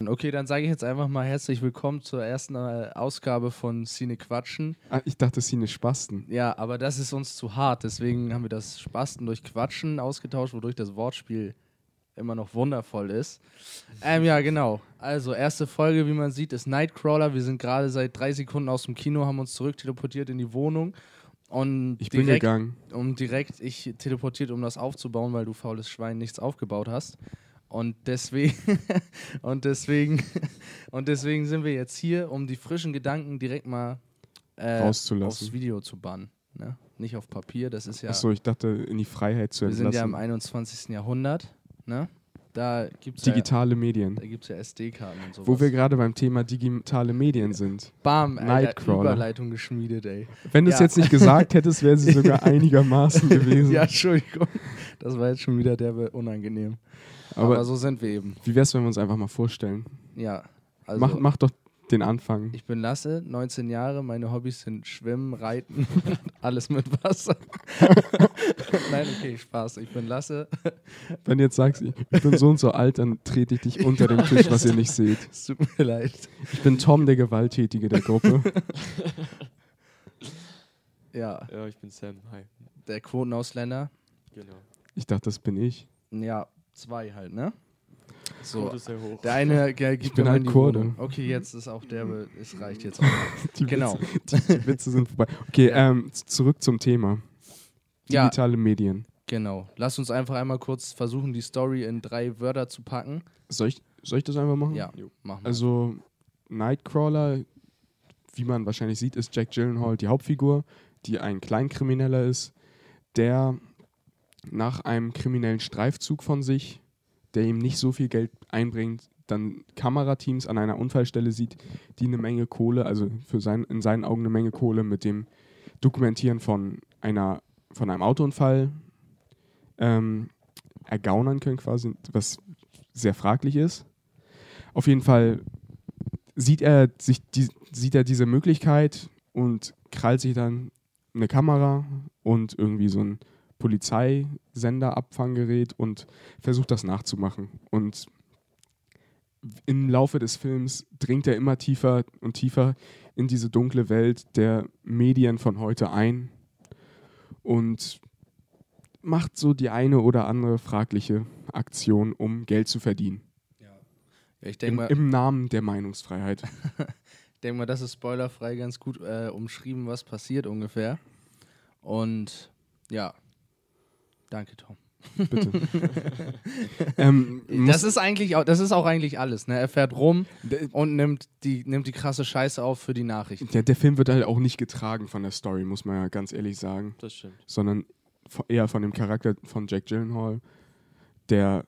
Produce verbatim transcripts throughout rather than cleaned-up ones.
Okay, dann sage ich jetzt einfach mal herzlich willkommen zur ersten äh, Ausgabe von Cine Quatschen. Ah, ich dachte Cine Spasten. Ja, aber das ist uns zu hart, deswegen haben wir das Spasten durch Quatschen ausgetauscht, wodurch das Wortspiel immer noch wundervoll ist. Ähm, ja, genau. Also, erste Folge, wie man sieht, ist Nightcrawler. Wir sind gerade seit drei Sekunden aus dem Kino, haben uns zurück teleportiert in die Wohnung. Und Ich bin direkt, gegangen. Und direkt ich teleportiert, um das aufzubauen, weil du faules Schwein nichts aufgebaut hast. Und deswegen, und deswegen, und deswegen sind wir jetzt hier, um die frischen Gedanken direkt mal äh, Rauszulassen. aufs Video zu bannen. Ne? Nicht auf Papier, das ist ja. Achso, ich dachte in die Freiheit zu Wir entlassen. sind ja im einundzwanzigsten Jahrhundert. Ne? Da gibt es Digitale Medien. ja, da gibt's ja S D-Karten und sowas. Wo wir gerade beim Thema digitale Medien sind. Bam, Alter, Nightcrawler. Überleitung geschmiedet, ey. Wenn du es Ja. jetzt nicht gesagt hättest, wäre sie sogar einigermaßen gewesen. Ja, Entschuldigung. Das war jetzt schon wieder derbe unangenehm. Aber, Aber so sind wir eben. wie wär's, wenn wir uns einfach mal vorstellen? Ja, also mach, mach doch den Anfang. ich bin Lasse, neunzehn Jahre, meine Hobbys sind Schwimmen, Reiten, alles mit Wasser. Nein, okay, Spaß. Ich bin Lasse. Wenn du jetzt sagst, ich ich bin so und so alt, dann trete ich dich unter dem Tisch, was ihr nicht seht. Es tut mir leid. Ich bin Tom, der Gewalttätige der Gruppe. Ja, Ja, ich bin Sam. Hi. der Quotenausländer. Genau. Ich dachte, das bin ich. Ja, zwei halt, ne? So. Quote ist sehr hoch. Der eine der gibt bin mir halt in die Kurde. Wohnung. Okay, jetzt ist auch der, es reicht jetzt auch. Die Genau. Witze, die, die Witze sind vorbei. Okay, Ja. ähm, z- zurück zum Thema. Ja. Digitale Medien. Genau. Lass uns einfach einmal kurz versuchen, die Story in drei Wörter zu packen. Soll ich, soll ich das einfach machen? Ja, machen wir. Also, Nightcrawler, wie man wahrscheinlich sieht, ist Jack Gyllenhaal die Hauptfigur, die ein Kleinkrimineller ist, der nach einem kriminellen Streifzug von sich, der ihm nicht so viel Geld einbringt, dann Kamerateams an einer Unfallstelle sieht, die eine Menge Kohle, also für sein, in seinen Augen eine Menge Kohle mit dem Dokumentieren von einer von einem Autounfall ähm, ergaunern können quasi, was sehr fraglich ist. Auf jeden Fall sieht er sich die, sieht er diese Möglichkeit und krallt sich dann eine Kamera und irgendwie so ein Polizeisender-Abfanggerät und versucht das nachzumachen. Und im Laufe des Films dringt er immer tiefer und tiefer in diese dunkle Welt der Medien von heute ein und macht so die eine oder andere fragliche Aktion, um Geld zu verdienen. Ja, ich denke Im, mal, Im Namen der Meinungsfreiheit. denk mal, das ist spoilerfrei ganz gut äh, umschrieben, was passiert ungefähr. Und ja, danke, Tom. Bitte. ähm, Das ist eigentlich auch, das ist auch eigentlich alles. Ne? Er fährt rum und nimmt die, nimmt die krasse Scheiße auf für die Nachrichten. der, der Film wird halt auch nicht getragen von der Story, muss man ja ganz ehrlich sagen, Das stimmt. sondern vo- eher von dem Charakter von Jack Gyllenhaal, der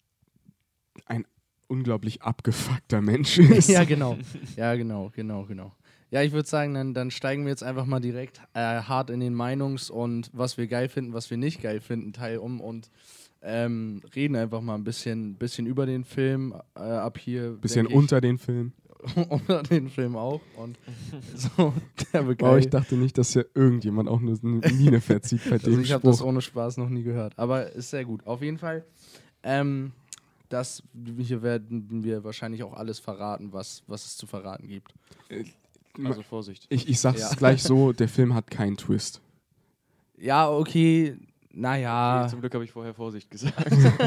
ein unglaublich abgefuckter Mensch ist. Ja, genau. Ja, genau, genau, genau. Ja, ich würde sagen, dann, dann steigen wir jetzt einfach mal direkt äh, hart in den Meinungs- und was wir geil finden, was wir nicht geil finden, Teil um und ähm, reden einfach mal ein bisschen, bisschen über den Film äh, ab hier. Bisschen denk ich, unter den Film. unter den Film auch. Und so, der wird Aber geil. ich dachte nicht, dass ja irgendjemand auch nur eine Miene verzieht bei Also dem ich habe das Spruch. ohne Spaß noch nie gehört. Aber ist sehr gut. Auf jeden Fall, ähm, das, hier werden wir wahrscheinlich auch alles verraten, was, was es zu verraten gibt. Also Vorsicht. Ich, ich sag's Ja. gleich so, der Film hat keinen Twist. Ja, okay, naja. Zum Glück habe ich vorher Vorsicht gesagt.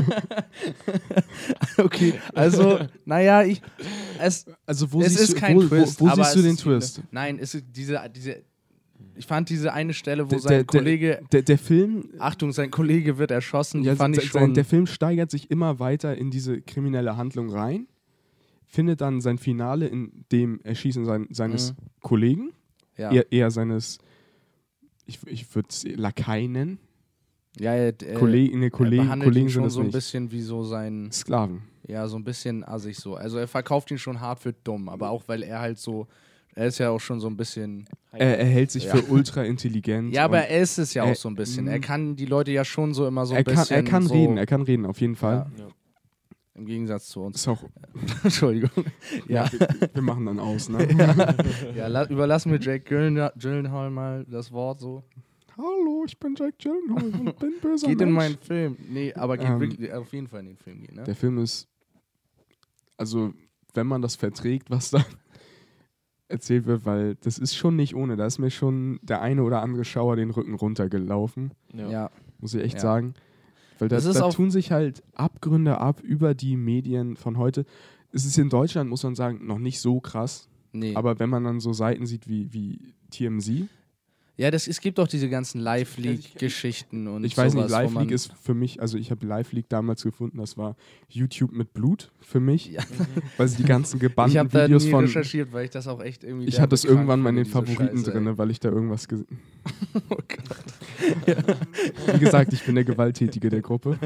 Okay, also, naja, ich. Es, Also wo es siehst ist du, kein wo, Twist. wo, wo aber siehst du es den ist Twist? Eine, nein, es ist diese, diese. Ich fand diese eine Stelle, wo Der- sein der- der- Kollege. Der, der Film, Achtung, sein Kollege wird erschossen. Die ja, fand se- ich sein, schon. der Film steigert sich immer weiter in diese kriminelle Handlung rein, findet dann sein Finale in dem Erschießen sein, seines Mhm. Kollegen, ja. eher, eher seines, ich, ich würde es Lakai nennen, ja, ja, d- äh, Kollegen, ne, er Kollegen, behandelt Kollegen ihn sind schon es so ein nicht. bisschen wie so sein. Sklaven. Ja, so ein bisschen assig so. Also er verkauft ihn schon hart für dumm, aber auch weil er halt so. Er ist ja auch schon so ein bisschen. Er, er hält sich Ja. für ultra intelligent. Ja, aber und er ist es ja er- auch so ein bisschen. mm. Er kann die Leute ja schon so immer so ein er bisschen. kann, er kann so, reden, er kann reden, auf jeden Fall. Ja. Ja. Im Gegensatz zu uns. Ist auch, Entschuldigung. Ja, wir, wir machen dann aus, ne? ja la- überlassen wir Jake Gyllenhaal, Gyllenhaal mal das Wort so. Hallo, ich bin Jack Gyllenhaal und bin böser Geht in Mensch. meinen Film. Nee, aber geht Ähm, wirklich auf jeden Fall in den Film gehen, ne? Der Film ist, also wenn man das verträgt, was da erzählt wird, weil das ist schon nicht ohne. Da ist mir schon der eine oder andere Schauer den Rücken runtergelaufen, Ja. ja. muss ich echt Ja. sagen. Weil da, Das ist da auch- tun sich halt Abgründe ab über die Medien von heute. Es ist in Deutschland, muss man sagen, noch nicht so krass. Nee. Aber wenn man dann so Seiten sieht wie, wie T M Z, Ja, das, es gibt auch diese ganzen Live-League-Geschichten und ich weiß nicht, sowas, wo Live man- League ist für mich, also ich habe Live League damals gefunden, das war YouTube mit Blut für mich, Ja. weil sie die ganzen Ich gebannten habe da Videos nie von... recherchiert, weil ich das auch echt irgendwie... Ich derbe hatte das krank irgendwann mal in den finde, diese Favoriten Scheiße, ey. drin, weil ich da irgendwas gesehen... Oh Gott. Wie gesagt, ich bin der Gewalttätige der Gruppe.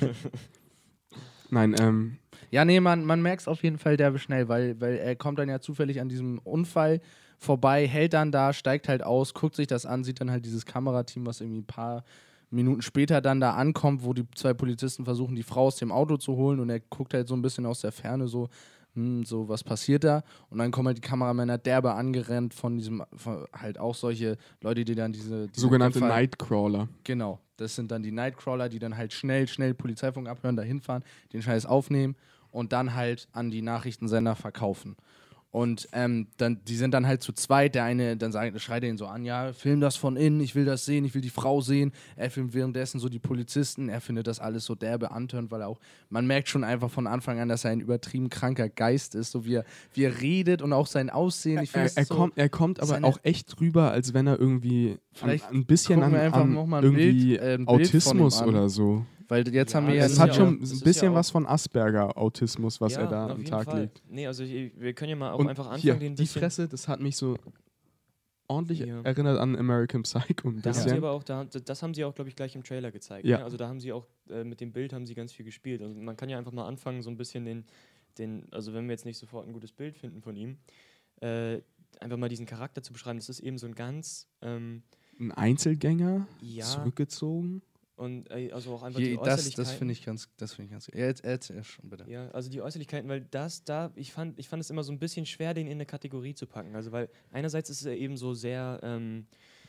Nein, ähm, Ja, nee, man, man merkt es auf jeden Fall derbe schnell, weil, weil er kommt dann ja zufällig an diesem Unfall vorbei, hält dann da, steigt halt aus, guckt sich das an, sieht dann halt dieses Kamerateam, was irgendwie ein paar Minuten später dann da ankommt, wo die zwei Polizisten versuchen, die Frau aus dem Auto zu holen und er guckt halt so ein bisschen aus der Ferne so, hm, so, was passiert da? Und dann kommen halt die Kameramänner derbe angerannt von diesem, von halt auch solche Leute, die dann diese... diese sogenannte Unfall- Nightcrawler. Genau, das sind dann die Nightcrawler, die dann halt schnell, schnell Polizeifunk abhören, da hinfahren, den Scheiß aufnehmen und dann halt an die Nachrichtensender verkaufen. Und ähm, dann, die sind dann halt zu zweit, der eine, dann sagt, schreit er ihn so an, ja, film das von innen, ich will das sehen, ich will die Frau sehen. Er filmt währenddessen so die Polizisten, er findet das alles so derbe antörend, weil er auch, man merkt schon einfach von Anfang an, dass er ein übertrieben kranker Geist ist, so wie er, wie er redet und auch sein Aussehen. Ich Er, finde er, so, kommt, er kommt aber seine- auch echt rüber, als wenn er irgendwie an, Vielleicht ein bisschen gucken an, wir einfach an noch mal ein irgendwie Bild, äh, ein Bild Autismus von ihm an. oder so. weil jetzt Ja, haben wir ja... das Es ist hat ja schon auch- ein das ist bisschen ja auch- was von Asperger-Autismus, was ja, er da auf am jeden Tag Fall. legt. Nee, also ich, wir können ja mal auch Und einfach anfangen, hier, den die bisschen... Fresse, das hat mich so ordentlich Ja. erinnert an American Psycho ein Da haben sie bisschen. aber auch, da, das haben sie auch, glaube ich, gleich im Trailer gezeigt. Ja. Ne? Also da haben sie auch, äh, mit dem Bild haben sie ganz viel gespielt. Und man kann ja einfach mal anfangen, so ein bisschen den, den, also wenn wir jetzt nicht sofort ein gutes Bild finden von ihm, äh, einfach mal diesen Charakter zu beschreiben. Das ist eben so ein ganz, ähm, Ein Einzelgänger, ja, zurückgezogen. und äh, also auch einfach Hier, die das Äußerlichkeiten. das finde ich ganz, das finde ich ganz... Ja, jetzt erzähl schon, bitte. Ja, also die Äußerlichkeiten, weil das da, ich fand, ich fand es immer so ein bisschen schwer, den in eine Kategorie zu packen. Also weil einerseits ist er eben so sehr, ähm,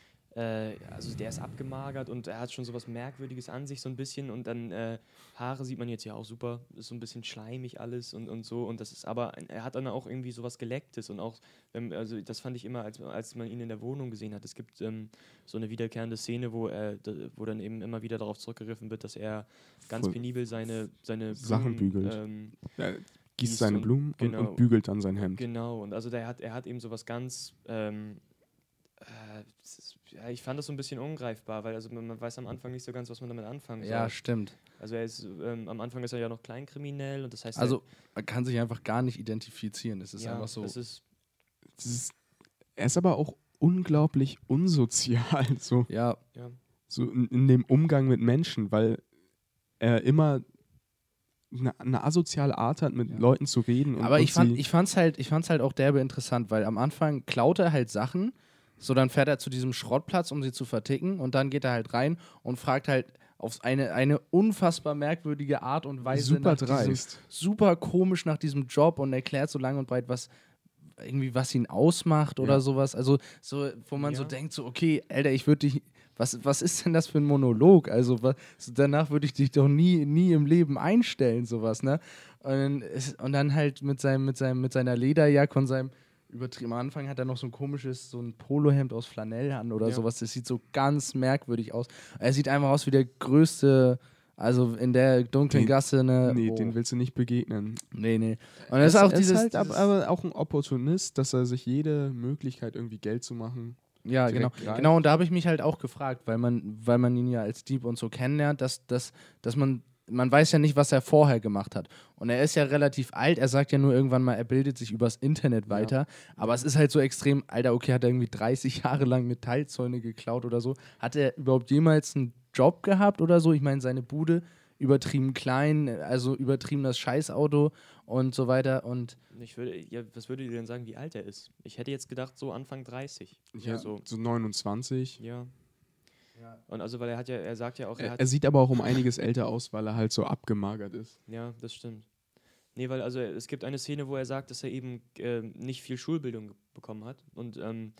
äh, also der ist abgemagert und er hat schon sowas Merkwürdiges an sich so ein bisschen und dann äh, Haare sieht man jetzt ja auch super, ist so ein bisschen schleimig alles und, und so und das ist aber, er hat dann auch irgendwie sowas Gelecktes und auch, ähm, also das fand ich immer, als, als man ihn in der Wohnung gesehen hat, es gibt ähm, so eine wiederkehrende Szene, wo er, d- wo dann eben immer wieder darauf zurückgegriffen wird, dass er ganz Voll. penibel seine, seine Sachen Blumen, bügelt. ähm, Er gießt Gießt seine und- Blumen und, genau. und bügelt dann sein Hemd. Genau, und also der hat, er hat eben sowas ganz, ähm, äh, das ist, ja, ich fand das so ein bisschen ungreifbar, weil also man, man weiß am Anfang nicht so ganz, was man damit anfangen soll. Ja, stimmt. Also er ist, ähm, am Anfang ist er ja noch kleinkriminell und das heißt, Also, man kann sich einfach gar nicht identifizieren. Es er, ist ja, einfach so... das ist, Das ist, er ist aber auch unglaublich unsozial, so, Ja, ja, so in, in dem Umgang mit Menschen, weil er immer eine, eine asoziale Art hat, mit Ja. Leuten zu reden. Und, aber und ich, fand, sie, ich fand's halt, ich fand's halt auch derbe interessant, weil am Anfang klaut er halt Sachen, so dann fährt er zu diesem Schrottplatz, um sie zu verticken und dann geht er halt rein und fragt halt auf eine, eine unfassbar merkwürdige Art und Weise super nach diesem, dreist. super komisch nach diesem Job und erklärt so lang und breit, was irgendwie was ihn ausmacht oder Ja. sowas. Also so, wo man so Ja. denkt, so, okay, Alter, ich würde dich, was, was ist denn das für ein Monolog? Also was, so danach würde ich dich doch nie, nie im Leben einstellen, sowas, ne? Und dann, ist, und dann halt mit seinem, mit seinem, mit seiner Lederjacke und seinem übertrieben am Anfang hat er noch so ein komisches, so ein Polohemd aus Flanell an oder Ja. sowas. Das sieht so ganz merkwürdig aus. Er sieht einfach aus wie der größte, also in der dunklen Den- Gasse, ne? Nee, oh. den willst du nicht begegnen. Nee, nee. Und Er das ist auch er dieses, halt ab- dieses aber auch ein Opportunist, dass er sich jede Möglichkeit, irgendwie Geld zu machen. Ja, genau. direkt greift. Genau, und da habe ich mich halt auch gefragt, weil man, weil man ihn ja als Dieb und so kennenlernt, dass, dass, dass man, man weiß ja nicht, was er vorher gemacht hat. Und er ist ja relativ alt, er sagt ja nur irgendwann mal, er bildet sich übers Internet weiter, aber es ist halt so extrem, Alter, okay, hat er irgendwie dreißig Jahre lang Metallzäune geklaut oder so. Hat er überhaupt jemals einen Job gehabt oder so? Ich meine, seine Bude übertrieben klein, also übertrieben das Scheißauto und so weiter und ich würde, ja, was würdet ihr denn sagen, wie alt er ist? Ich hätte jetzt gedacht, so Anfang dreißig. Ja, so, so neunundzwanzig. ja. Und also, weil er hat ja, er sagt ja auch, er Er, hat, er sieht aber auch um einiges älter aus, weil er halt so abgemagert ist. ja, das stimmt. Nee, weil also es gibt eine Szene, wo er sagt, dass er eben äh, nicht viel Schulbildung ge- bekommen hat. Und ähm,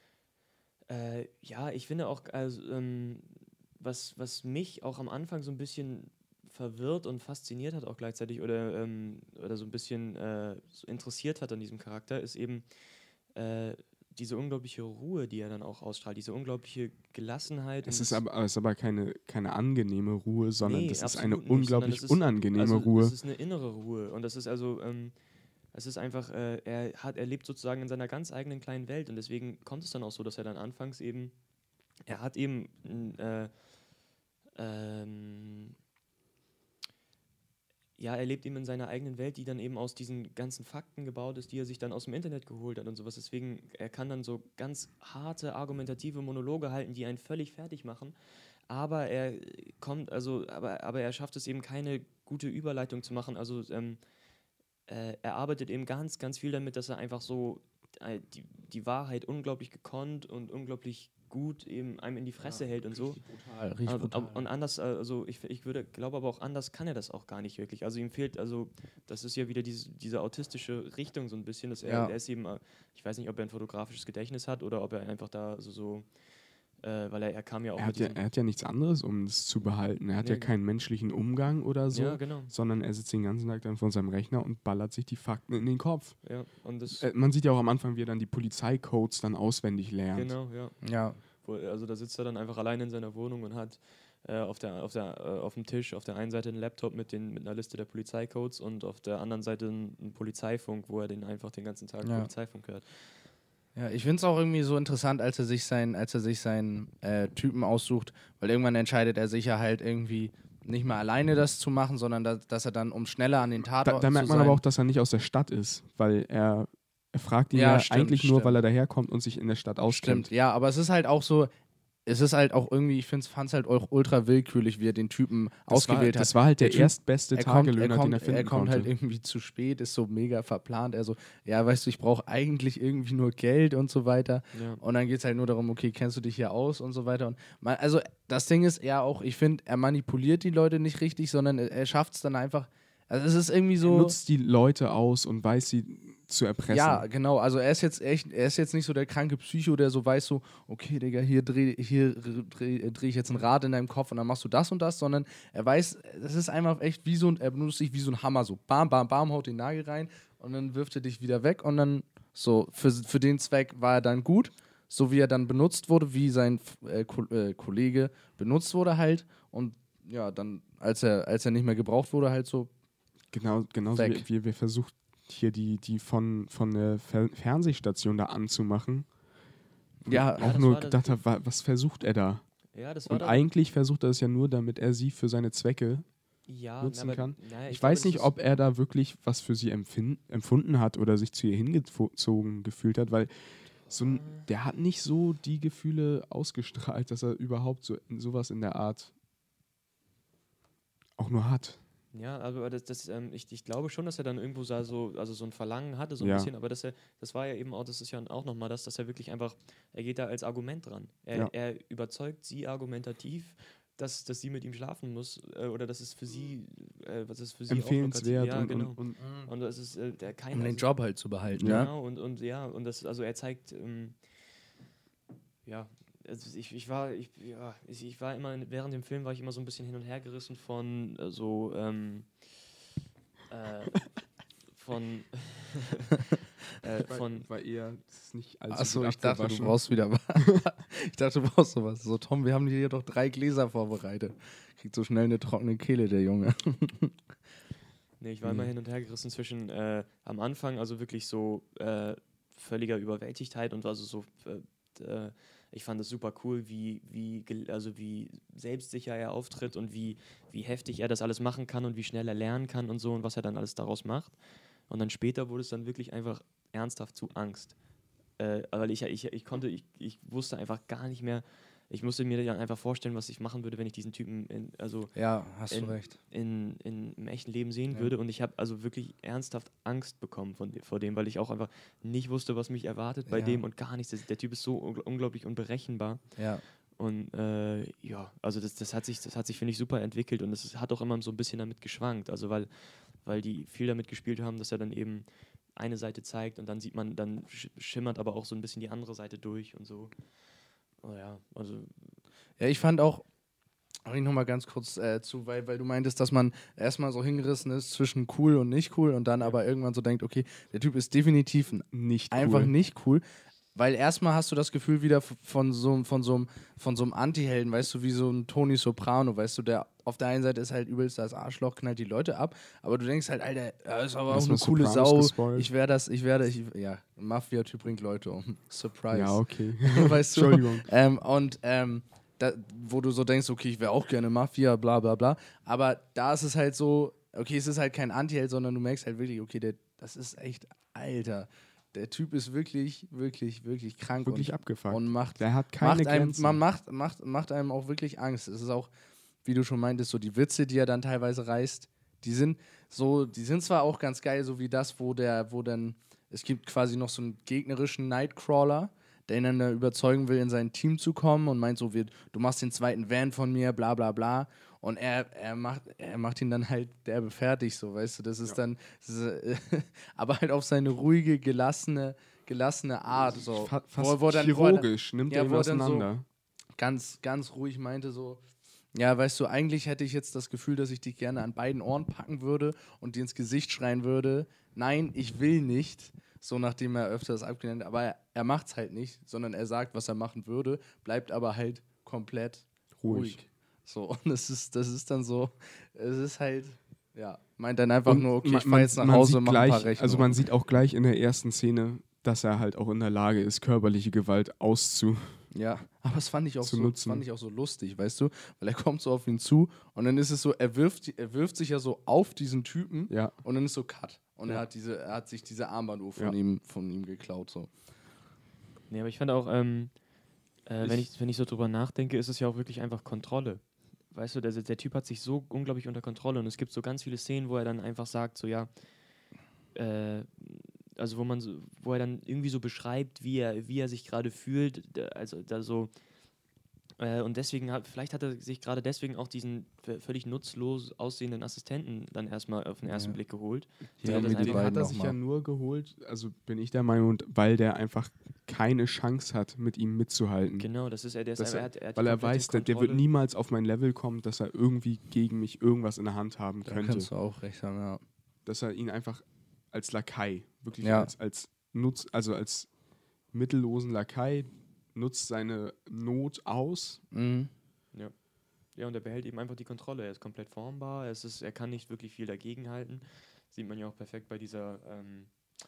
äh, ja, ich finde auch, also, ähm, was, was mich auch am Anfang so ein bisschen verwirrt und fasziniert hat auch gleichzeitig oder, ähm, oder so ein bisschen äh, so interessiert hat an diesem Charakter, ist eben äh, diese unglaubliche Ruhe, die er dann auch ausstrahlt, diese unglaubliche Gelassenheit. Es und ist das- aber, es ist aber keine, keine angenehme Ruhe, sondern Nee, das ist eine absolut nicht, sondern unglaublich das ist- unangenehme also, Ruhe. Es ist eine innere Ruhe und das ist also, ähm, es ist einfach, äh, er hat, er lebt sozusagen in seiner ganz eigenen kleinen Welt und deswegen kommt es dann auch so, dass er dann anfangs eben, er hat eben, n- äh, ähm, ja, er lebt eben in seiner eigenen Welt, die dann eben aus diesen ganzen Fakten gebaut ist, die er sich dann aus dem Internet geholt hat und sowas. Deswegen, er kann dann so ganz harte, argumentative Monologe halten, die einen völlig fertig machen. Aber er kommt, also, aber, aber er schafft es eben keine gute Überleitung zu machen. Also ähm, äh, er arbeitet eben ganz, ganz viel damit, dass er einfach so äh, die, die Wahrheit unglaublich gekonnt und unglaublich gut eben einem in die Fresse hält und so. Brutal, richtig Aber, brutal. aber, und anders, äh, also ich, ich würde, glaube aber auch anders kann er das auch gar nicht wirklich. Also ihm fehlt, also das ist ja wieder diese, diese autistische Richtung so ein bisschen, dass er, Ja. er ist eben, äh, ich weiß nicht, ob er ein fotografisches Gedächtnis hat oder ob er einfach da so, so äh, weil er, er kam ja auch Er mit hat ja, diesem- er hat ja nichts anderes, um es zu behalten. Er hat Nee, ja keinen menschlichen Umgang oder so, Ja, genau. sondern er sitzt den ganzen Tag dann vor seinem Rechner und ballert sich die Fakten in den Kopf. Ja, und das, Äh, man sieht ja auch am Anfang, wie er dann die Polizeicodes dann auswendig lernt. genau, ja. Ja, Wo, also da sitzt er dann einfach allein in seiner Wohnung und hat äh, auf, der, auf, der, äh, auf dem Tisch auf der einen Seite einen Laptop mit, den, mit einer Liste der Polizeicodes und auf der anderen Seite einen, einen Polizeifunk, wo er den einfach den ganzen Tag Ja. Polizeifunk hört. ja, ich finde es auch irgendwie so interessant, als er sich sein, als er sich seinen äh, Typen aussucht, weil irgendwann entscheidet er sich ja halt irgendwie nicht mehr alleine das zu machen, sondern da, dass er dann, um schneller an den Tatort Da, da merkt zu man sein, aber auch, dass er nicht aus der Stadt ist, weil er, er fragt ihn Ja, ja, stimmt, eigentlich nur, stimmt. weil er daherkommt und sich in der Stadt auskennt. Stimmt, ja, aber es ist halt auch so, es ist halt auch irgendwie, ich fand es halt auch ultra willkürlich, wie er den Typen Das ausgewählt war, hat. das war halt der, Typ, erstbeste er kommt, er Tagelöhner, kommt, den er finden er kommt konnte. halt irgendwie zu spät, ist so mega verplant. Er so, ja, weißt du, ich brauche eigentlich irgendwie nur Geld und so weiter. Ja. Und dann geht es halt nur darum, okay, kennst du dich hier aus und so weiter. Und man, also das Ding ist eher auch, ich finde, er manipuliert die Leute nicht richtig, sondern er, er schafft es dann einfach. Also es ist irgendwie so. Er nutzt die Leute aus und weiß sie zu erpressen. Ja, genau. Also er ist jetzt echt, er ist jetzt nicht so der kranke Psycho, der so weiß so, okay, Digga, hier drehe hier dreh, dreh ich jetzt ein Rad in deinem Kopf und dann machst du das und das, sondern er weiß, das ist einfach echt wie so ein, er benutzt sich wie so ein Hammer, so bam, bam, bam, haut den Nagel rein und dann wirft er dich wieder weg und dann so, für, für den Zweck war er dann gut, so wie er dann benutzt wurde, wie sein äh, Ko äh, Kollege benutzt wurde halt und ja, dann, als er, als er nicht mehr gebraucht wurde, halt so. Genau, genauso Weg. wie wir, wir versucht hier die, die von, von der Fer Fernsehstation da anzumachen. Und Ja, auch Ja, das nur war das- gedacht habe, wa- was versucht er da? Ja, das war Und dann- eigentlich versucht er es ja nur, damit er sie für seine Zwecke ja, nutzen aber- kann. naja, Ich, glaube, weiß das nicht, ist- ob er da wirklich was für sie empfin- empfunden hat oder sich zu ihr hingezogen gefühlt hat, weil so ein, der hat nicht so die Gefühle ausgestrahlt, dass er überhaupt so sowas in der Art auch nur hat. Ja, aber das, das, ähm, ich, ich glaube schon, dass er dann irgendwo so, so, also so ein Verlangen hatte, so ein Ja. bisschen, aber dass er, das war ja eben auch, das ist ja auch nochmal das, dass er wirklich einfach, er geht da als Argument dran. Er, Ja. er überzeugt sie argumentativ, dass, dass sie mit ihm schlafen muss äh, oder dass es für sie, äh, was ist für sie Empfehlenswert ja, und, genau. und, und Und das ist äh, der kein Um den also- Job halt zu behalten, Ja. ne? Genau, und, und ja, und das, also er zeigt, ähm, ja, also ich, ich war, ich, ja, ich, ich war immer, während dem Film war ich immer so ein bisschen hin und her gerissen von äh, so, ähm, äh, von, äh, von, war eher das ist nicht allzu Achso, gut ich dachte, du abzuwaschen. brauchst wieder was. Ich dachte, du brauchst sowas. So, Tom, wir haben hier doch drei Gläser vorbereitet. Kriegt so schnell eine trockene Kehle, der Junge. nee, ich war immer Nee. hin und her gerissen zwischen äh, am Anfang, also wirklich so äh, völliger Überwältigtheit und also so, äh, äh, ich fand es super cool, wie, wie, gel- also wie selbstsicher er auftritt und wie, wie heftig er das alles machen kann und wie schnell er lernen kann und so und was er dann alles daraus macht. Und dann später wurde es dann wirklich einfach ernsthaft zu Angst. Äh, weil ich, ich, ich konnte, ich, ich wusste einfach gar nicht mehr, ich musste mir dann einfach vorstellen, was ich machen würde, wenn ich diesen Typen in, also Ja, hast In- du recht. in, in, im echten Leben sehen Ja. würde. Und ich habe also wirklich ernsthaft Angst bekommen von, de- vor dem, weil ich auch einfach nicht wusste, was mich erwartet bei Ja. dem und gar nichts. Das- Der Typ ist so ungl- unglaublich unberechenbar. Ja. Und äh, ja, also das, das hat sich, das hat sich, finde ich, super entwickelt und es hat auch immer so ein bisschen damit geschwankt. Also weil, weil die viel damit gespielt haben, dass er dann eben eine Seite zeigt und dann sieht man, dann sch- schimmert aber auch so ein bisschen die andere Seite durch und so. Oh ja, also Ja, ich fand auch, ich nochmal ganz kurz äh, zu, weil, weil du meintest, dass man erstmal so hingerissen ist zwischen cool und nicht cool und dann aber irgendwann so denkt, okay, der Typ ist definitiv n- Nicht einfach cool. nicht cool. Weil erstmal hast du das Gefühl wieder f- von so, von so, einem- von so einem Anti-Helden, weißt du, wie so ein Tony Soprano, weißt du, der auf der einen Seite ist halt übelst das Arschloch, knallt die Leute ab, aber du denkst halt, Alter, er ist aber auch Erstmal eine coole Sopranos Sau. gespoilt. Ich werde das, ich werde, ich, ja, ein Mafia-Typ bringt Leute um. Surprise. Ja, okay. Weißt du? Entschuldigung. Ähm, und ähm, da, wo du so denkst, okay, ich wäre auch gerne Mafia, bla bla bla. Aber da ist es halt so, okay, es ist halt kein Anti-Held, sondern du merkst halt wirklich, okay, der, das ist echt, Alter. Der Typ ist wirklich, wirklich, wirklich krank Wirklich und, abgefuckt. und macht, Der hat keine macht einem, Grenzen. man macht, macht, macht einem auch wirklich Angst. Es ist auch, wie du schon meintest, so die Witze, die er dann teilweise reißt, die sind so, die sind zwar auch ganz geil, so wie das, wo der, wo dann, es gibt quasi noch so einen gegnerischen Nightcrawler, der ihn dann da überzeugen will, in sein Team zu kommen und meint so, wir, du machst den zweiten Van von mir, bla bla bla. Und er, er, macht, er macht ihn dann halt derbe fertig, so, weißt du, das ist Ja. dann, das ist, äh, aber halt auf seine ruhige, gelassene, gelassene Art, so. Fa Wo- fast wo dann- wo er dann- chirurgisch nimmt ja, er ihn wo er dann so- auseinander. ganz, ganz ruhig meinte so, ja, weißt du, eigentlich hätte ich jetzt das Gefühl, dass ich dich gerne an beiden Ohren packen würde und dir ins Gesicht schreien würde, nein, ich will nicht, so nachdem er öfters abgelehnt hat, aber er, er macht es halt nicht, sondern er sagt, was er machen würde, bleibt aber halt komplett ruhig. Ruhig. So, und das ist, das ist dann so, es ist halt, ja, meint dann einfach Und nur, okay, man- ich fahr jetzt nach man Hause sieht und mach gleich, ein paar Rechnungen. Also man sieht auch gleich in der ersten Szene, dass er halt auch in der Lage ist, körperliche Gewalt auszu... Ja, aber das fand ich auch zu so, nutzen. fand ich auch so lustig, weißt du? Weil er kommt so auf ihn zu und dann ist es so, er wirft, er wirft sich ja so auf diesen Typen Ja. und dann ist so Cut. Und Ja. er hat diese, er hat sich diese Armbanduhr von Ja. ihm, von ihm geklaut. So. Nee, aber ich fand auch, ähm, äh, Ich- wenn, ich, wenn ich so drüber nachdenke, ist es ja auch wirklich einfach Kontrolle. Weißt du, der, der Typ hat sich so unglaublich unter Kontrolle und es gibt so ganz viele Szenen, wo er dann einfach sagt, so ja, äh, also wo man so, wo er dann irgendwie so beschreibt, wie er, wie er sich gerade fühlt, da- also da so äh, und deswegen hat, vielleicht hat er sich gerade deswegen auch diesen v- völlig nutzlos aussehenden Assistenten dann erstmal auf den ersten Ja. Blick geholt. Hier Ja, haben das wir die einfach- Den hat beiden er sich ja nochmal. nur geholt, also bin ich der Meinung, und weil der einfach keine Chance hat, mit ihm mitzuhalten. Genau, das ist er, der ist Dass einfach, er, er hat, er hat die weil er komplette weiß, der, der wird Kontrolle. niemals auf mein Level kommen, dass er irgendwie gegen mich irgendwas in der Hand haben Da könnte. kannst du auch recht haben, ja. Dass er ihn einfach als Lakai, wirklich Ja. als, als Nutz, also als mittellosen Lakai nutzt seine Not aus. Mhm. Ja, und er behält eben einfach die Kontrolle. Er ist komplett formbar, es ist, er kann nicht wirklich viel dagegenhalten. Sieht man ja auch perfekt bei dieser, ähm,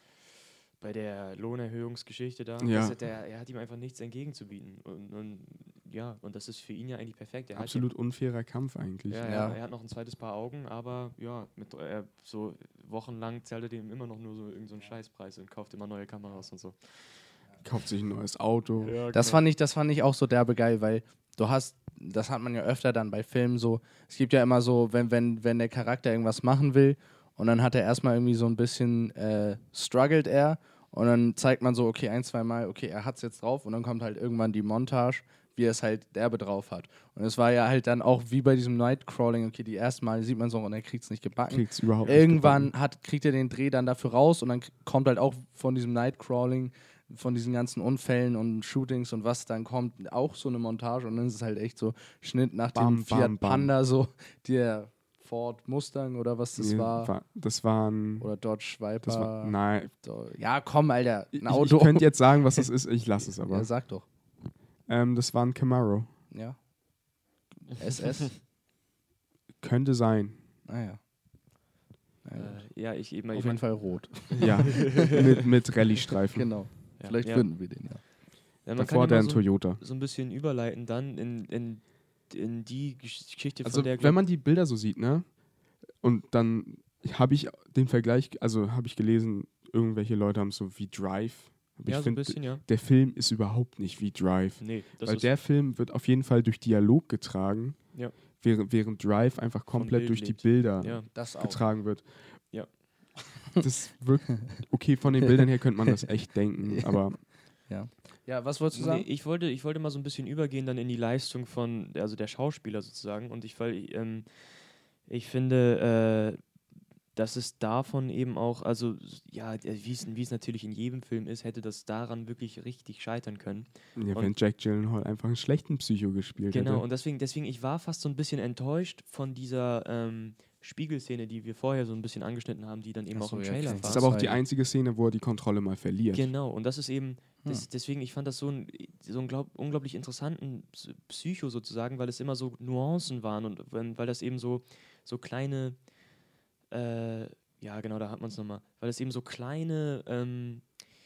bei der Lohnerhöhungsgeschichte da. Ja. Das hat er, er hat ihm einfach nichts entgegenzubieten. Und, und ja, und das ist für ihn ja eigentlich perfekt. Er Absolut unfairer Kampf eigentlich. Hat ja, Ja. ja, er hat noch ein zweites Paar Augen, aber ja, mit, äh, so wochenlang zahlt er dem immer noch nur so irgendeinen so einen Scheißpreis und kauft immer neue Kameras und so. Kauft sich ein neues Auto. Das fand ich, das fand ich auch so derbe geil, weil du hast, das hat man ja öfter dann bei Filmen so, es gibt ja immer so, wenn, wenn, wenn der Charakter irgendwas machen will und dann hat er erstmal irgendwie so ein bisschen, äh, struggelt er und dann zeigt man so, okay, ein, zwei Mal, okay, er hat's jetzt drauf und dann kommt halt irgendwann die Montage, wie er es halt derbe drauf hat. Und es war ja halt dann auch wie bei diesem Nightcrawling, okay, die ersten Mal sieht man so und er kriegt's nicht gebacken. Kriegt's überhaupt nicht Irgendwann gebacken. hat, kriegt er den Dreh dann dafür raus und dann k- kommt halt auch von diesem Nightcrawling, von diesen ganzen Unfällen und Shootings und was dann kommt, auch so eine Montage und dann ist es halt echt so Schnitt nach Bam, dem Fiat bam, bam. Panda, so der Ford Mustang oder was das Nee, war. war. Das waren. Oder Dodge Viper. Das war nein. Do- ja, komm, Alter, Ich, ein ich Auto. könnte jetzt sagen, was das ist, ich lasse es aber. Ja, sag doch. Ähm, das war ein Camaro. Ja. S S? Könnte sein. Naja. Ja, gut. Äh, ja, ich eben. Auf ich jeden mein- Fall rot. Ja, mit, mit Rallye-Streifen. Genau. Ja, Vielleicht ja. finden wir den ja. Ja, man Davor kann hat er immer einen so, Toyota. so ein bisschen überleiten dann in, in, in die Gesch- Geschichte Also von der wenn man die Bilder so sieht, ne? Und dann habe ich den Vergleich, also habe ich gelesen, irgendwelche Leute haben so wie Drive. Aber ja, ich so ein finde, bisschen, ja. der Film ist überhaupt nicht wie Drive. Nee, das weil ist der Film wird auf jeden Fall durch Dialog getragen, Ja. während, während Drive einfach Vom komplett Bild durch die lebt. Bilder ja. Das auch. getragen wird. Ja. Das wirkt, okay, von den Bildern her könnte man das echt denken, aber Ja, was wolltest du Nee, sagen? ich wollte, ich wollte mal so ein bisschen übergehen dann in die Leistung von, also der Schauspieler sozusagen. Und ich, weil, ähm, ich finde, äh, dass es davon eben auch, also ja, wie es wie es natürlich in jedem Film ist, hätte das daran wirklich richtig scheitern können. Ja, Und- wenn Jack Gyllenhaal einfach einen schlechten Psycho gespielt Genau, hätte. und deswegen, deswegen, ich war fast so ein bisschen enttäuscht von dieser ähm, Spiegelszene, die wir vorher so ein bisschen angeschnitten haben, die dann eben Ach auch so, im ja, Trailer okay. Das war. ist aber auch Zwei. die einzige Szene, wo er die Kontrolle mal verliert. Genau, und das ist eben, das, Hm. deswegen, ich fand das so, ein, so einen glaub, unglaublich interessanten Psy- Psycho sozusagen, weil es immer so Nuancen waren und wenn, weil das eben so, so kleine, äh, ja genau, da hat man es nochmal, weil es eben so kleine, ähm,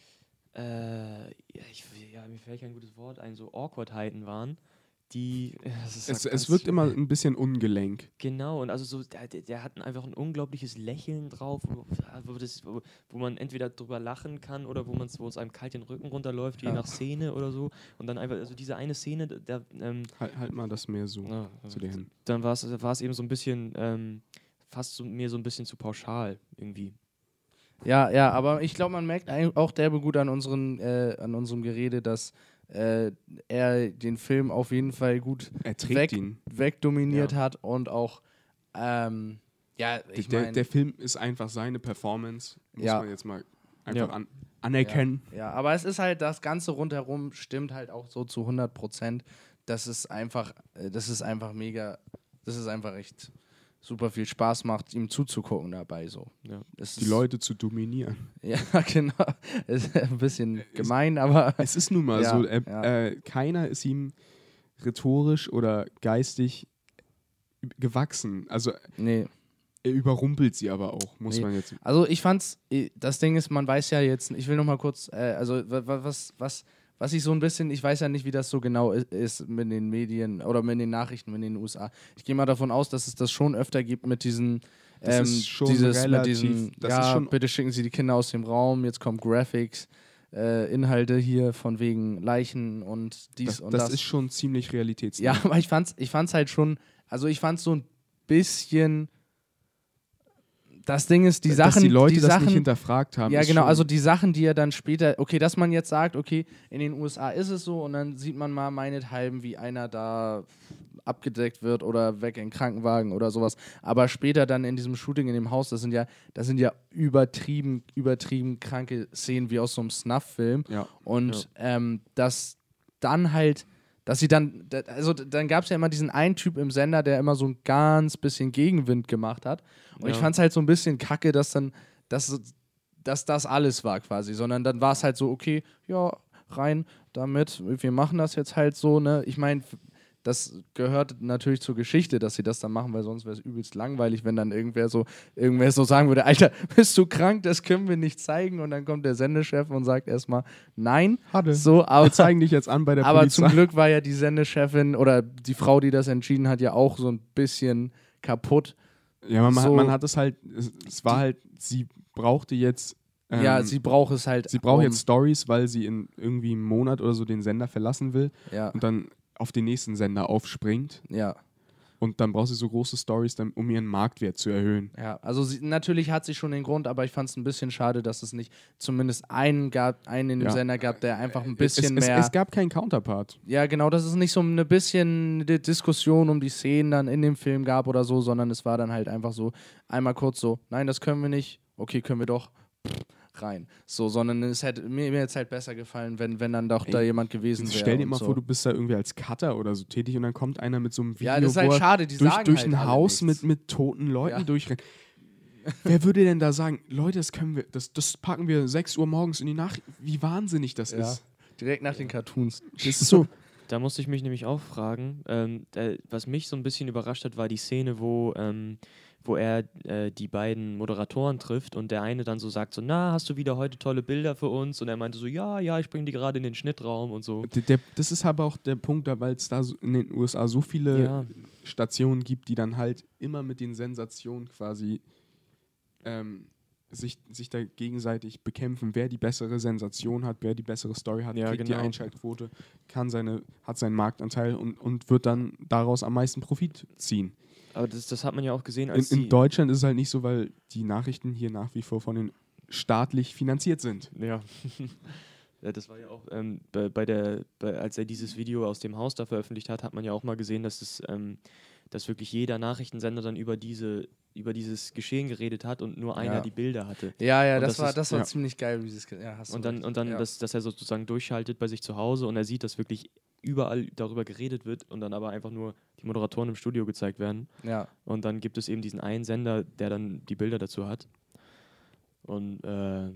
äh, ja, ich, ja, mir fällt kein gutes Wort ein, so Awkwardheiten waren, die, ja, das ist Es, ganz es wirkt immer schwer. ein bisschen ungelenk. Genau, und also so, der, der- der hat einfach ein unglaubliches Lächeln drauf, wo, wo, das, wo, wo man entweder drüber lachen kann oder wo man wo es einem kalt den Rücken runterläuft, je Ja. nach Szene oder so. Und dann einfach, also diese eine Szene, da, ähm, Halt, halt mal das mehr so ja, zu dir hin. dann war es war es eben so ein bisschen, ähm, fast so, mir so ein bisschen zu pauschal irgendwie. Ja, ja, aber ich glaube, man merkt ein- auch derbe gut an, unseren, äh, an unserem Gerede, dass äh, er den Film auf jeden Fall gut Er trägt weg, ihn. wegdominiert Ja. hat und auch, ähm, ja, ich der, meine, der Film ist einfach seine Performance. Muss Ja. man jetzt mal einfach Ja. an, anerkennen. ja, aber es ist halt, das Ganze rundherum stimmt halt auch so zu hundert Prozent. Das ist einfach, äh, das ist einfach mega, das ist einfach echt super viel Spaß macht, ihm zuzugucken dabei so. Ja. Es Die ist, Leute zu dominieren. Ja, genau. Ist ein bisschen gemein, aber Es ist nun mal Ja, so, er, ja. äh, keiner ist ihm rhetorisch oder geistig ü- gewachsen. Also nee. er überrumpelt sie aber auch, muss Nee. man jetzt. Also ich fand's, eh, das Ding ist, man weiß ja jetzt, ich will noch mal kurz, äh, also wa- wa- was, was, was ich so ein bisschen, ich weiß ja nicht, wie das so genau i- ist mit den Medien oder mit den Nachrichten in den U S A. Ich gehe mal davon aus, dass es das schon öfter gibt mit diesen, Das ähm, ist schon dieses, mit relativ- diesen, das ja, ist schon- bitte schicken Sie die Kinder aus dem Raum, jetzt kommen Graphics, äh, Inhalte hier von wegen Leichen und dies Das, und das das. ist schon ziemlich realitätsnah. Ja, aber ich fand's, ich fand's halt schon, also ich fand's so ein bisschen. Das Ding ist, die Dass Sachen, die Leute die das Sachen, nicht hinterfragt haben. ja ist genau, schon, also die Sachen, die er dann später, okay, dass man jetzt sagt, okay, in den U S A ist es so und dann sieht man mal meinethalben, wie einer da abgedeckt wird oder weg in den Krankenwagen oder sowas. Aber später dann in diesem Shooting in dem Haus, das sind ja, das sind ja übertrieben, übertrieben kranke Szenen wie aus so einem Snuff-Film. Ja. Und ähm, dass dann halt, dass sie dann, da- also dann gab es ja immer diesen einen Typ im Sender, der immer so ein ganz bisschen Gegenwind gemacht hat. Und ich Ja. fand es halt so ein bisschen kacke, dass dann, dass, dass das alles war quasi, sondern dann war es halt so, okay, ja, rein damit, wir machen das jetzt halt so, ne? Ich meine, das gehört natürlich zur Geschichte, dass sie das dann machen, weil sonst wäre es übelst langweilig, wenn dann irgendwer so, irgendwer so sagen würde, Alter, bist du krank, das können wir nicht zeigen und dann kommt der Sendechef und sagt erstmal, nein, Hatte. so, aber Wir zeigen dich jetzt an bei der aber Polizei. zum Glück war ja die Sendechefin oder die Frau, die das entschieden hat, ja auch so ein bisschen kaputt. Ja, man, so- man hat es halt, es, es war halt, sie brauchte jetzt. Ähm, ja, sie braucht es halt. sie braucht um- jetzt Stories, weil sie in irgendwie einem Monat oder so den Sender verlassen will Ja, und dann auf den nächsten Sender aufspringt. ja, Und dann braucht sie so große Stories, dann, um ihren Marktwert zu erhöhen. ja. Also sie, natürlich hat sie schon den Grund, aber ich fand es ein bisschen schade, dass es nicht zumindest einen gab, einen in dem Ja. Sender gab, der einfach ein bisschen es, mehr. Es, es gab keinen Counterpart. Ja, genau, dass es nicht so eine bisschen eine Diskussion um die Szenen dann in dem Film gab oder so, sondern es war dann halt einfach so einmal kurz so, nein, das können wir nicht, okay, können wir doch, pff, rein. So, sondern es hätte mir, mir jetzt halt besser gefallen, wenn, wenn dann doch Ey, da jemand gewesen wäre. Stell dir und mal so. vor, du bist da irgendwie als Cutter oder so tätig und dann kommt einer mit so einem Video, Ja, das ist halt wo er schade, die durch, sagen durch halt ein alle Haus mit, nichts. mit toten Leuten Ja. durchrennt. Wer würde denn da sagen, Leute, das können wir, das, das packen wir sechs Uhr morgens in die Nacht. Wie wahnsinnig das Ja. ist. Direkt nach den Cartoons. Das ist so. Da musste ich mich nämlich auch fragen, ähm, da, was mich so ein bisschen überrascht hat, war die Szene, wo, ähm, wo er äh, die beiden Moderatoren trifft und der eine dann so sagt so, na, hast du wieder heute tolle Bilder für uns? Und er meinte so, ja, ja, ich bringe die gerade in den Schnittraum und so. Der, der, das ist aber auch der Punkt, da, weil es da so in den U S A so viele Ja. Stationen gibt, die dann halt immer mit den Sensationen quasi ähm, sich, sich da gegenseitig bekämpfen. Wer die bessere Sensation hat, wer die bessere Story hat, Ja, kriegt die genau. Einschaltquote, kann seine, hat seinen Marktanteil und, und wird dann daraus am meisten Profit ziehen. Aber das, das hat man ja auch gesehen, In, als in die- Deutschland ist es halt nicht so, weil die Nachrichten hier nach wie vor von den staatlich finanziert sind. Ja. Ja, das war ja auch ähm, bei, bei der, bei, als er dieses Video aus dem Haus da veröffentlicht hat, hat man ja auch mal gesehen, dass es ähm, dass wirklich jeder Nachrichtensender dann über diese über dieses Geschehen geredet hat und nur einer Ja. die Bilder hatte. Ja, ja, Und das, das war, ist- das war ja. ziemlich geil. Wie sie's ge- ja, hast du Und dann, recht. und dann ja. dass, dass er sozusagen durchschaltet bei sich zu Hause und er sieht, dass wirklich überall darüber geredet wird und dann aber einfach nur die Moderatoren im Studio gezeigt werden. Ja, Und dann gibt es eben diesen einen Sender, der dann die Bilder dazu hat. Und äh,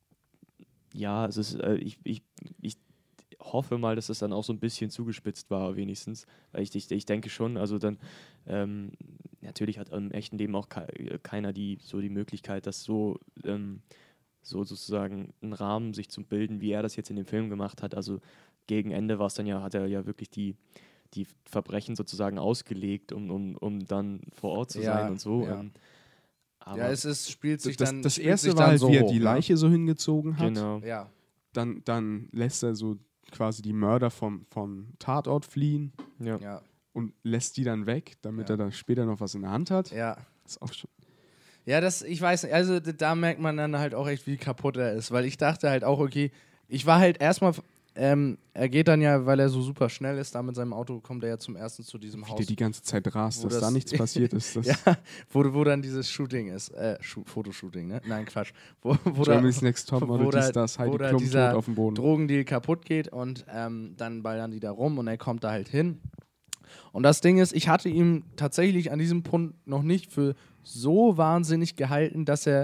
ja, es ist, äh, ich, ich, ich hoffe mal, dass das dann auch so ein bisschen zugespitzt war, wenigstens. Weil ich, ich, ich denke schon, also dann, ähm, natürlich hat im echten Leben auch ke keiner die, so die Möglichkeit, das so, ähm, so sozusagen einen Rahmen sich zu bilden, wie er das jetzt in dem Film gemacht hat. Also gegen Ende war es dann ja, hat er ja wirklich die, die Verbrechen sozusagen ausgelegt, um, um, um dann vor Ort zu Ja, sein und so. ja. Ähm, aber ja, es ist, spielt sich Das, dann. das spielt erste sich war dann halt, so wie er hoch, die ne? Leiche so hingezogen hat. genau. Ja, Dann, dann lässt er so quasi die Mörder vom, vom Tatort fliehen Ja. ja, und lässt die dann weg, damit Ja. er dann später noch was in der Hand hat. ja. Das ist auch schon. Ja, das, ich weiß nicht, also d- da merkt man dann halt auch echt, wie kaputt er ist, weil ich dachte halt auch, okay, ich war halt erstmal, ähm, er geht dann ja, weil er so super schnell ist, da mit seinem Auto kommt er ja zum ersten zu diesem Wie Haus. der die ganze Zeit rast, wo dass das- da nichts passiert ist. Das ja, wo, wo dann dieses Shooting ist, äh, Schu- Fotoshooting, ne? Nein, Quatsch. Wo, wo da Germany's Next Topmodel, wo da- dies, das, Heidi wo da Klum tot dieser auf dem Boden. Drogendeal kaputt geht und ähm, dann ballern die da rum und er kommt da halt hin. Und das Ding ist, ich hatte ihn tatsächlich an diesem Punkt noch nicht für so wahnsinnig gehalten, dass er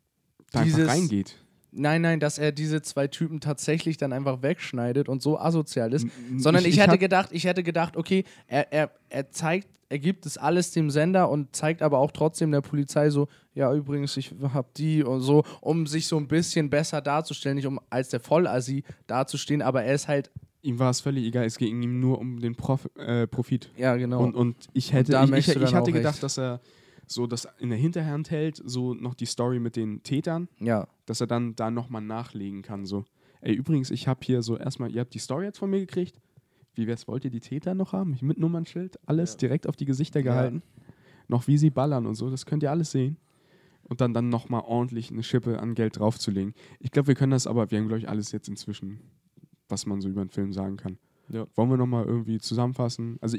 da dieses- einfach reingeht. Nein, nein, dass er diese zwei Typen tatsächlich dann einfach wegschneidet und so asozial ist. N- Sondern ich, ich hätte hab- gedacht, ich hätte gedacht, okay, er, er, er zeigt, er gibt es alles dem Sender und zeigt aber auch trotzdem der Polizei so, ja, übrigens, ich hab die und so, um sich so ein bisschen besser darzustellen, nicht um als der Vollassi dazustehen, aber er ist halt, Ihm war es völlig egal, es ging ihm nur um den Prof äh, Profit. ja, genau. Und, und ich hätte, da ich, ich, merkst du ich dann hatte auch gedacht, echt- dass er so das in der Hinterhand hält, so noch die Story mit den Tätern, ja, dass er dann da nochmal nachlegen kann. So, ey, übrigens, ich habe hier so erstmal, ihr habt die Story jetzt von mir gekriegt. Wie wär's, wollt ihr die Täter noch haben? Ich mit Nummernschild, alles Ja. direkt auf die Gesichter Ja. gehalten. Noch wie sie ballern und so, das könnt ihr alles sehen. Und dann, dann nochmal ordentlich eine Schippe an Geld draufzulegen. Ich glaube, wir können das aber, wir haben, glaube ich, alles jetzt inzwischen, was man so über einen Film sagen kann. Ja. Wollen wir nochmal irgendwie zusammenfassen? Also,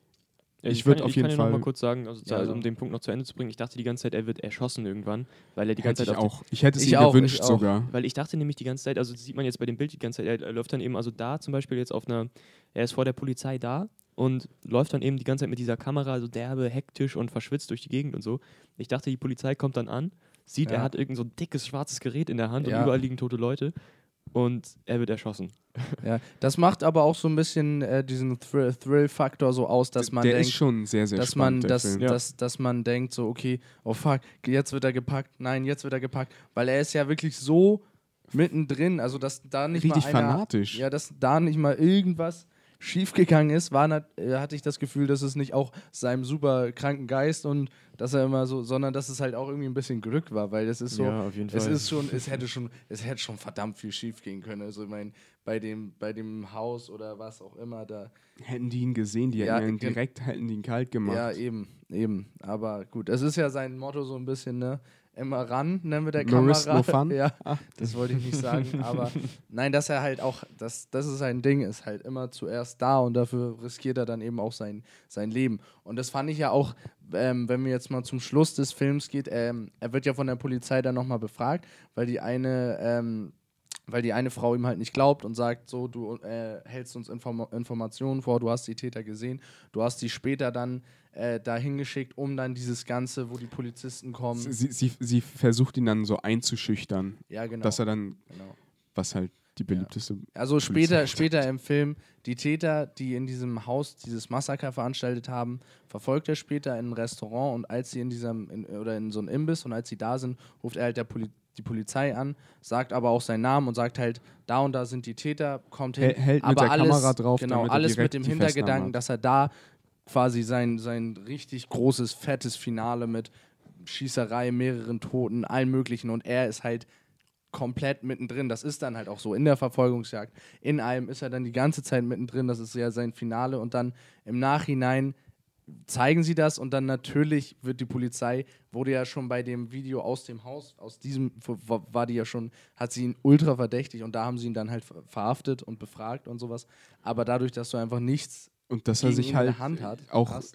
Ja, Ich kann- würd auf ich jeden kann ja noch Fall- mal kurz sagen, also, Ja, also, ja. um den Punkt noch zu Ende zu bringen, ich dachte die ganze Zeit, er wird erschossen irgendwann, weil er die ganze hätte Zeit ich auf auch. Ich hätte es Ich ihm auch, gewünscht ich auch. sogar. die, weil ich dachte nämlich die ganze Zeit, also das sieht man jetzt bei dem Bild die ganze Zeit, er, er läuft dann eben also da zum Beispiel jetzt auf einer, er ist vor der Polizei da und läuft dann eben die ganze Zeit mit dieser Kamera so derbe, hektisch und verschwitzt durch die Gegend und so. Ich dachte, die Polizei kommt dann an, sieht, Ja. er hat irgend so ein dickes schwarzes Gerät in der Hand Ja. und überall liegen tote Leute und er wird erschossen. ja. Das macht aber auch so ein bisschen äh, diesen Thrill- Thrill-Faktor so aus, dass man der denkt, ist schon sehr, sehr dass man, spannend, der dass, Film. Ja. dass, dass man denkt so, okay, oh fuck, jetzt wird er gepackt, nein, jetzt wird er gepackt, weil er ist ja wirklich so mittendrin, also dass da nicht Richtig mal einer, fanatisch. ja, dass da nicht mal irgendwas schiefgegangen ist, war nat- äh, hatte ich das Gefühl, dass es nicht auch seinem super kranken Geist und dass er immer so, sondern dass es halt auch irgendwie ein bisschen Glück war, weil es ist so, Ja, auf jeden es Fall. ist schon, es hätte schon, es hätte schon verdammt viel schief gehen können. Also ich meine, bei dem, bei dem Haus oder was auch immer da. Hätten die ihn gesehen, die Ja, hätten ihn gen- direkt hätten die ihn kalt gemacht. Ja, eben, eben. Aber gut, es ist ja sein Motto so ein bisschen, ne? Immer ran, nennen wir der No risk, Kamera. no fun. Ja, Ah. das wollte ich nicht sagen. Aber nein, dass er halt auch, das, das ist sein Ding, ist halt immer zuerst da und dafür riskiert er dann eben auch sein, sein Leben. Und das fand ich ja auch, ähm, wenn wir jetzt mal zum Schluss des Films geht, ähm, er wird ja von der Polizei dann nochmal befragt, weil die eine, ähm, weil die eine Frau ihm halt nicht glaubt und sagt so, du äh, hältst uns Inform Informationen vor, du hast die Täter gesehen, du hast die später dann äh, dahin geschickt, um dann dieses Ganze, wo die Polizisten kommen. Sie, sie, sie versucht ihn dann so einzuschüchtern, Ja, genau. dass er dann, genau. was halt die beliebteste. Also Polizei später, sagt. später im Film, die Täter, die in diesem Haus dieses Massaker veranstaltet haben, verfolgt er später in ein Restaurant und als sie in diesem, in, oder in so einem Imbiss und als sie da sind, ruft er halt der Poli die Polizei an, sagt aber auch seinen Namen und sagt halt, da und da sind die Täter, kommt hin. Hält- hält mit aber der alles, Kamera drauf, genau, damit er alles direkt mit dem die Hintergedanken, Festnahme hat. dass er da quasi sein, sein richtig großes, fettes Finale mit Schießerei, mehreren Toten, allen möglichen und er ist halt komplett mittendrin. Das ist dann halt auch so in der Verfolgungsjagd. In allem ist er dann die ganze Zeit mittendrin. Das ist ja sein Finale. Und dann im Nachhinein zeigen sie das und dann natürlich wird die Polizei, wurde ja schon bei dem Video aus dem Haus, aus diesem, w- war die ja schon, hat sie ihn ultra verdächtig und da haben sie ihn dann halt ver- verhaftet und befragt und sowas. Aber dadurch, dass du einfach nichts Und dass er gegen ihn sich in halt der Hand hat, auch hast,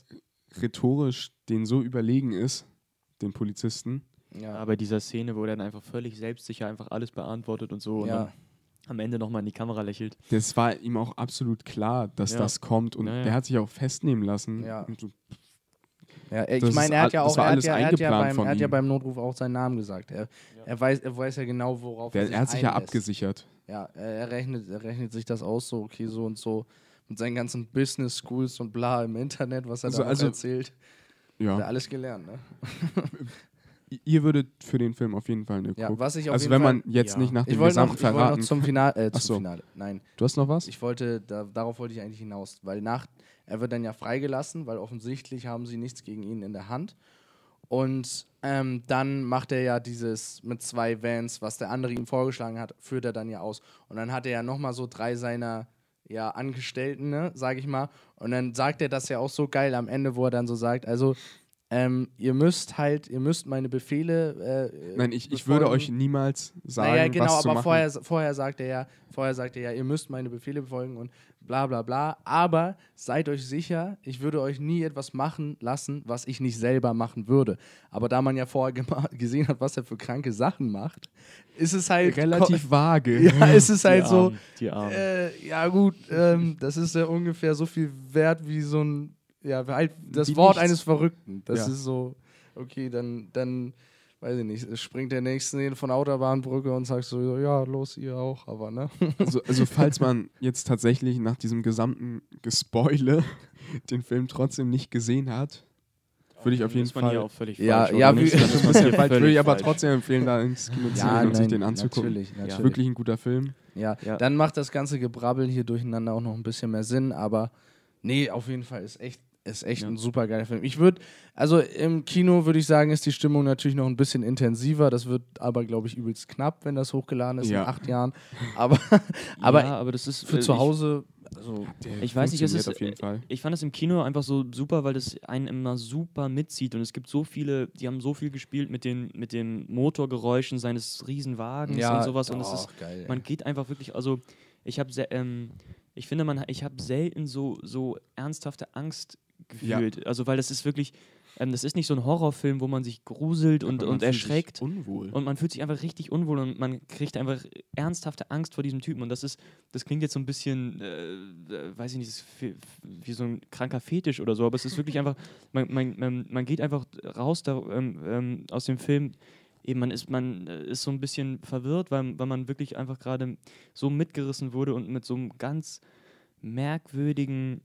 rhetorisch denen so überlegen ist, den Polizisten. Ja, Aber dieser Szene, wo er dann einfach völlig selbstsicher einfach alles beantwortet und so und ja. dann am Ende nochmal in die Kamera lächelt. Das war ihm auch absolut klar, dass Ja. das kommt und Ja, ja. der hat sich auch festnehmen lassen. Ja. Und so, Ja, ich Das meine, ist er hat all- ja das auch war er hat alles ja, er hat ja, eingeplant beim, von er hat ja ihm. beim Notruf auch seinen Namen gesagt. Er, er, weiß, er weiß ja genau, worauf der, er sich er hat sich ja einlässt. abgesichert. Ja, er, er, rechnet, er rechnet sich das aus, so, okay, so und so. Mit seinen ganzen Business Schools und bla im Internet, was er Also- da also- auch erzählt. Hat er Ja. alles gelernt, ne? Ihr würdet für den Film auf jeden Fall eine Ja, gucken. was ich auf Also jeden wenn Fall, man jetzt ja. nicht nach Ich dem wollte noch, gesamten ich wollte verraten noch zum Finale, äh, Ach zum so. Finale. Nein, Du hast noch was? ich wollte, da, darauf wollte ich eigentlich hinaus, weil nach, er wird dann ja freigelassen, weil offensichtlich haben sie nichts gegen ihn in der Hand. Und ähm, dann macht er ja dieses mit zwei Vans, was der andere ihm vorgeschlagen hat, führt er dann ja aus. Und dann hat er ja nochmal so drei seiner ja, Angestellten, ne, sag ich mal. Und dann sagt er das ja auch so geil am Ende, wo er dann so sagt, also ähm, ihr müsst halt, ihr müsst meine Befehle äh, Nein, ich, ich befolgen. würde euch niemals sagen, Naja, genau, was zu aber machen. vorher, vorher sagt er ja, vorher sagt er ja, ihr müsst meine Befehle befolgen und bla bla bla. Aber seid euch sicher, ich würde euch nie etwas machen lassen, was ich nicht selber machen würde. Aber da man ja vorher gema- gesehen hat, was er für kranke Sachen macht, ist es halt Relativ vage. ja, ist es halt die so. Armen, die Armen. Äh, ja gut, ähm, das ist ja ungefähr so viel wert wie so ein, ja halt das Wie Wort nichts. eines Verrückten. Das Ja. ist so, okay, dann, dann, weiß ich nicht, springt der Nächste neben von der Autobahnbrücke und sagt so, ja, los, ihr auch, aber ne? Also, also falls man jetzt tatsächlich nach diesem gesamten Gespoile den Film trotzdem nicht gesehen hat, würde ich auf jeden ist man hier Fall... auch völlig Ja, falsch. ja, oder wie- nicht? Dann ist Das man ist ja hier falsch, würde völlig ich aber falsch. trotzdem empfehlen, da ins Kino zu gehen und sich den anzugucken. natürlich, natürlich. Ist wirklich ein guter Film. Ja. Ja. Dann macht das ganze Gebrabbel hier durcheinander auch noch ein bisschen mehr Sinn, aber nee, auf jeden Fall ist echt, ist echt Ja. ein super geiler Film. Ich würde, also im Kino würde ich sagen, ist die Stimmung natürlich noch ein bisschen intensiver. Das wird aber, glaube ich, übelst knapp, wenn das hochgeladen ist Ja. in acht Jahren. Aber, aber ja, aber das ist für äh, zu ich- Hause, also Der Ich weiß nicht, es funktioniert ist, auf jeden Fall. ich fand es im Kino einfach so super, weil das einen immer super mitzieht und es gibt so viele, die haben so viel gespielt mit den, mit den Motorgeräuschen seines Riesenwagens ja, und sowas und es oh, ist, geil. man geht einfach wirklich, also ich habe ähm, ich finde, man, ich habe selten so, so ernsthafte Angst gefühlt, also weil das ist wirklich, ähm, das ist nicht so ein Horrorfilm, wo man sich gruselt und, Aber man und fühlt sich erschreckt. Unwohl. Und man fühlt sich einfach richtig unwohl und man kriegt einfach ernsthafte Angst vor diesem Typen. Und das ist, das klingt jetzt so ein bisschen, äh, äh, weiß ich nicht, das ist wie, wie so ein kranker Fetisch oder so, aber es ist wirklich einfach, man, man, man, man geht einfach raus da, ähm, ähm, aus dem Film. Eben, man ist, man äh, ist so ein bisschen verwirrt, weil, weil man wirklich einfach gerade so mitgerissen wurde und mit so einem ganz merkwürdigen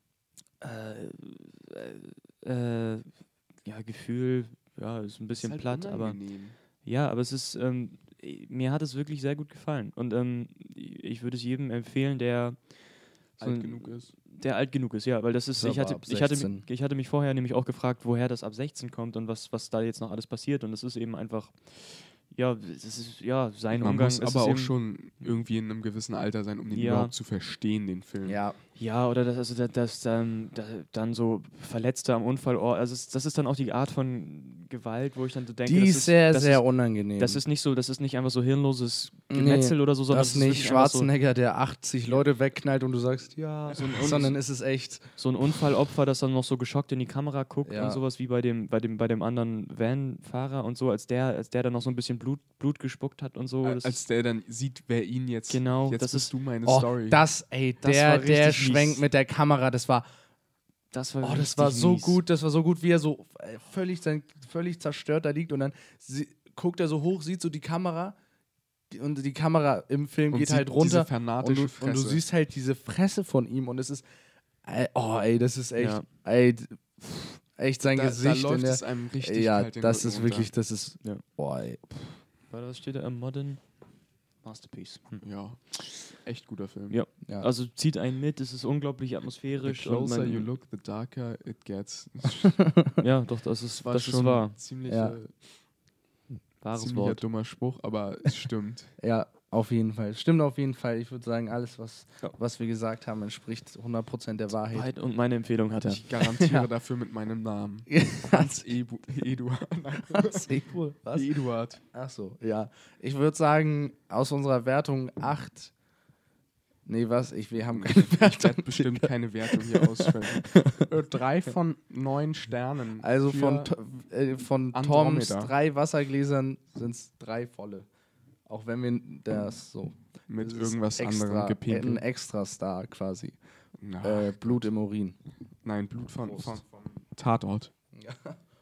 äh, äh, äh, ja, Gefühl, ja, ist ein bisschen halt platt, aber ja, aber es ist, ähm, mir hat es wirklich sehr gut gefallen und ähm, ich würde es jedem empfehlen, der so alt ein- genug ist. der alt genug ist, ja, weil das ist, Ist ich aber hatte, ab ich, hatte, sechzehn. mich- ich hatte mich vorher nämlich auch gefragt, woher das ab sechzehn kommt und was, was da jetzt noch alles passiert und es ist eben einfach, ja, das ist, ja, sein Man Umgang. muss es aber ist auch eben, schon irgendwie in einem gewissen Alter sein, um den Ja. überhaupt zu verstehen, den Film. ja, Ja, oder das, also das, das ähm, da, dann so Verletzte am Unfallort, also es, das ist dann auch die Art von Gewalt, wo ich dann so denke, die das ist sehr, das sehr ist, unangenehm. das ist nicht so, das ist nicht einfach so hirnloses Nee, Gemetzel oder so, sondern das es ist nicht wirklich einfach so, Schwarzenegger, der achtzig Leute wegknallt und du sagst, ja, so ein, sondern es ist echt, so ein Unfallopfer, das dann noch so geschockt in die Kamera guckt Ja. und sowas wie bei dem, bei dem, bei dem anderen Van-Fahrer und so, als der, als der dann noch so ein bisschen Blut, Blut gespuckt hat und so. Äh, Das Als der dann sieht, wer ihn jetzt. Genau, jetzt das bist ist- du meine oh, Story. das, ey, Das der, war der richtig Schwenk mies. mit der Kamera, das war, das war oh, das richtig war so mies. gut, das war so gut, wie er so äh, völlig, sein, völlig zerstört da liegt und dann sie, guckt er so hoch, sieht so die Kamera und die Kamera im Film Und geht sieht halt diese runter und fanatische du, und du Fresse. siehst halt diese Fresse von ihm und es ist, äh, oh, ey, das ist echt, Ja. ey, d- pff, echt sein da, da Gesicht. läuft in der, es einem richtig ja, kalt den das Rücken ist runter. wirklich, das ist, Ja. boah, ey. Warte, was steht da? A Modern Masterpiece. Hm. Ja, echt guter Film. Ja. Ja. Also zieht einen mit, es ist unglaublich The atmosphärisch. und closer man, you look, the darker it gets. Ja, doch, das ist, war das schon ist wahr. ein ziemlich, Ja. äh, Wahres ziemlicher Wort. dummer Spruch, aber es stimmt. Ja, auf jeden Fall. Stimmt auf jeden Fall. Ich würde sagen, alles, was, Ja. was wir gesagt haben, entspricht hundert Prozent der Wahrheit. Wahrheit und meine Empfehlung hat er. Ich garantiere Ja. dafür mit meinem Namen. Hans Hans Ebu Eduard. Nein, Sequel, was? Eduard. Ach so, ja. Ich würde sagen, aus unserer Wertung acht Nee, was? Ich, wir haben keine Ich Wertung. werde bestimmt keine Wertung hier aussprechen. Äh, Drei von neun Sternen. Also für von, To- äh, von Toms Andromeda. drei Wassergläsern sind es drei volle. Auch wenn wir das so. mit das ist irgendwas extra, anderem Ein gepinkelt. Extra-Star quasi. Na, Äh, Blut im Urin. nein, Blut von, Prost. von, von Tatort. Ja.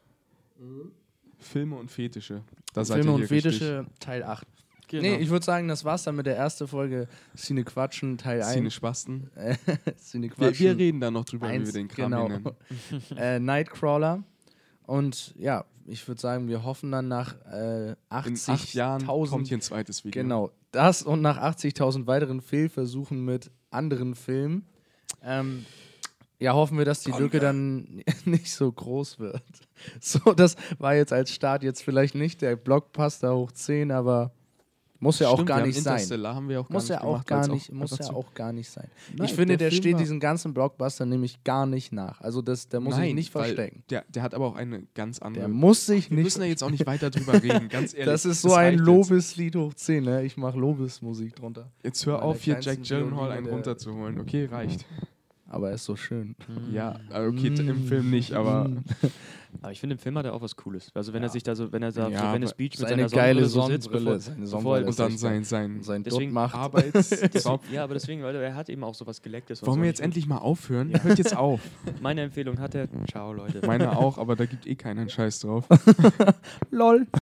Filme und Fetische. Da seid Filme ihr und hier richtig. Fetische, Teil acht. Genau. Nee, ich würde sagen, das war's dann mit der ersten Folge Cine Quatschen, Teil Cine eins. Spasten. Äh, Cine Wir, Quatschen. wir reden da noch drüber, wie eins, wir den Kram genau. hier nennen. äh, Nightcrawler. Und ja, ich würde sagen, wir hoffen dann nach äh, In acht Jahren kommt achtzigtausend. hier ein zweites Video. Genau, das und nach achtzigtausend weiteren Fehlversuchen mit anderen Filmen. Ähm, ja, hoffen wir, dass die Kommen Lücke wir. dann nicht so groß wird. So, das war jetzt als Start jetzt vielleicht nicht der Blockbuster hoch zehn, aber muss ja auch Stimmt, gar wir haben nicht sein. Interstellar haben wir auch Muss gar ja nicht auch gemacht, gar weil's nicht, muss einfach ja zu- auch gar nicht sein. Nein, ich finde, der, Film steht war- diesen ganzen Blockbuster nämlich gar nicht nach. Also das, der muss sich Nein, nicht weil verstecken. Der, der hat aber auch eine ganz andere. Der muss sich wir nicht. müssen da jetzt auch nicht weiter drüber reden, ganz ehrlich. Das ist so ein reicht jetzt. Lobeslied hoch zehn, ne? Ich mache Lobesmusik drunter. Jetzt hör Meine auf, hier Jack kleinsten Gyllenhaal Violine einen der- runterzuholen. Okay, reicht. Aber er ist so schön. Ja, äh, okay, t- im Film nicht, aber Aber ich finde, im Film hat er auch was Cooles. Also wenn Ja. er sich da so, wenn er da Ja, so Venice aber Beach mit Seine seiner geile Sonnenbrille so sitzt, Sonnenbrille. bevor, Seine bevor Sonnenbrille er, ist und dann echt sein, geil. sein sein Deswegen Dutt macht. Arbeitszauber. ja, aber deswegen, weil er hat eben auch sowas Gelecktes. und Wollen so. wir Und jetzt ich- endlich mal aufhören? Ja. Hört jetzt auf. Meine Empfehlung hat er. Ciao, Leute. Meiner auch, aber da gibt eh keinen Scheiß drauf. Lol.